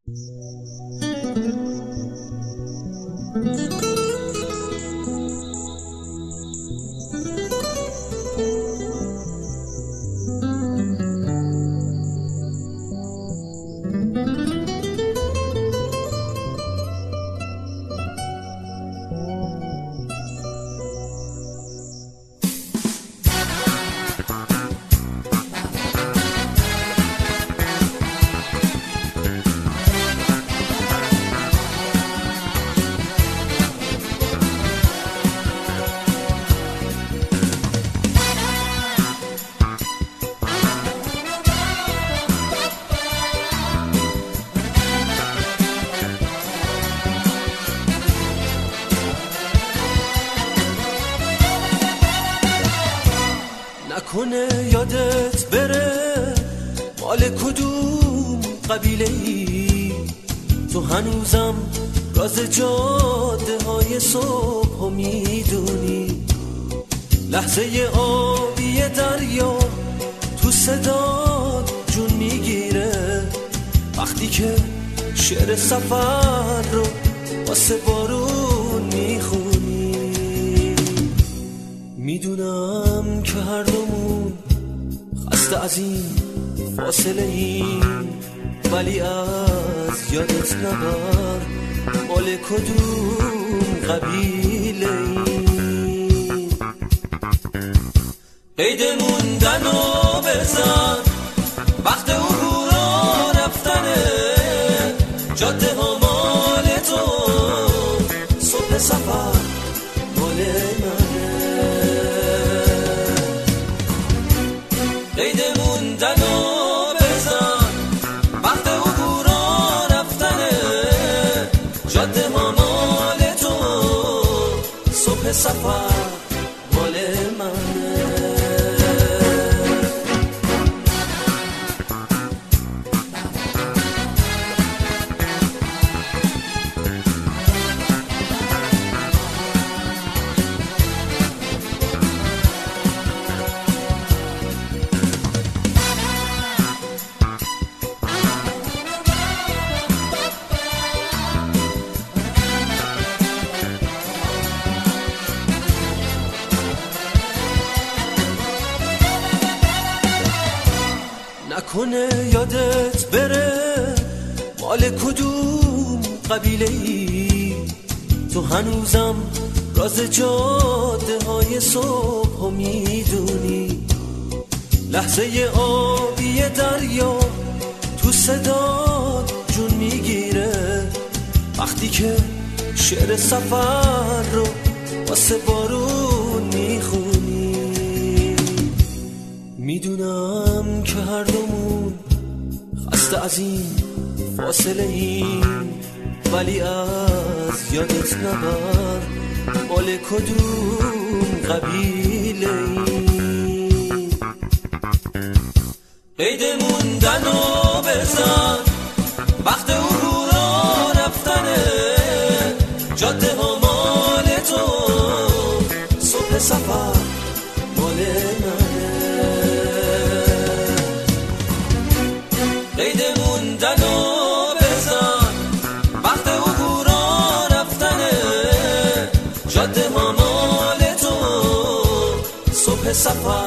نکنه یادت بره مال کدوم قبیله ای، تو هنوزم راز جاده های صبح میدونی. لحظه آبی دریا تو صدات جون میگیره، وقتی که شعر سفر رو واسه بارون میخونی. میدونم که هر دومون خسته از این فاصله ایم، ولی از یادت نبر مال کدوم قبیله ایم. قید موندن و بزن، وقت عبورا رفتنه، جاده ها مال تو، صبح سفر مال منه. قید موندن و بزن، وقت عبورا رفتنه، جاده ها مال تو، صبح سفر مال منه. نکنه یادت بره مال کدوم قبیله ای، تو هنوزم راز جاده های صبح میدونی. لحظه آبی دریا تو صدات جون میگیره، وقتی که شعر سفر رو واسه بارون میخونی. میدونم که هر دومون خسته از این فاصله ایم، ولی از یادت نبر مال کدوم قبیله ایم. قید موندن و بزن، وقت عبورا رفتنه، جاده ها مال تو، صبح سفر مال منه. قید موندن و بزن، وقت عبورا رفتنه، جاده ها مال تو، صبح سفر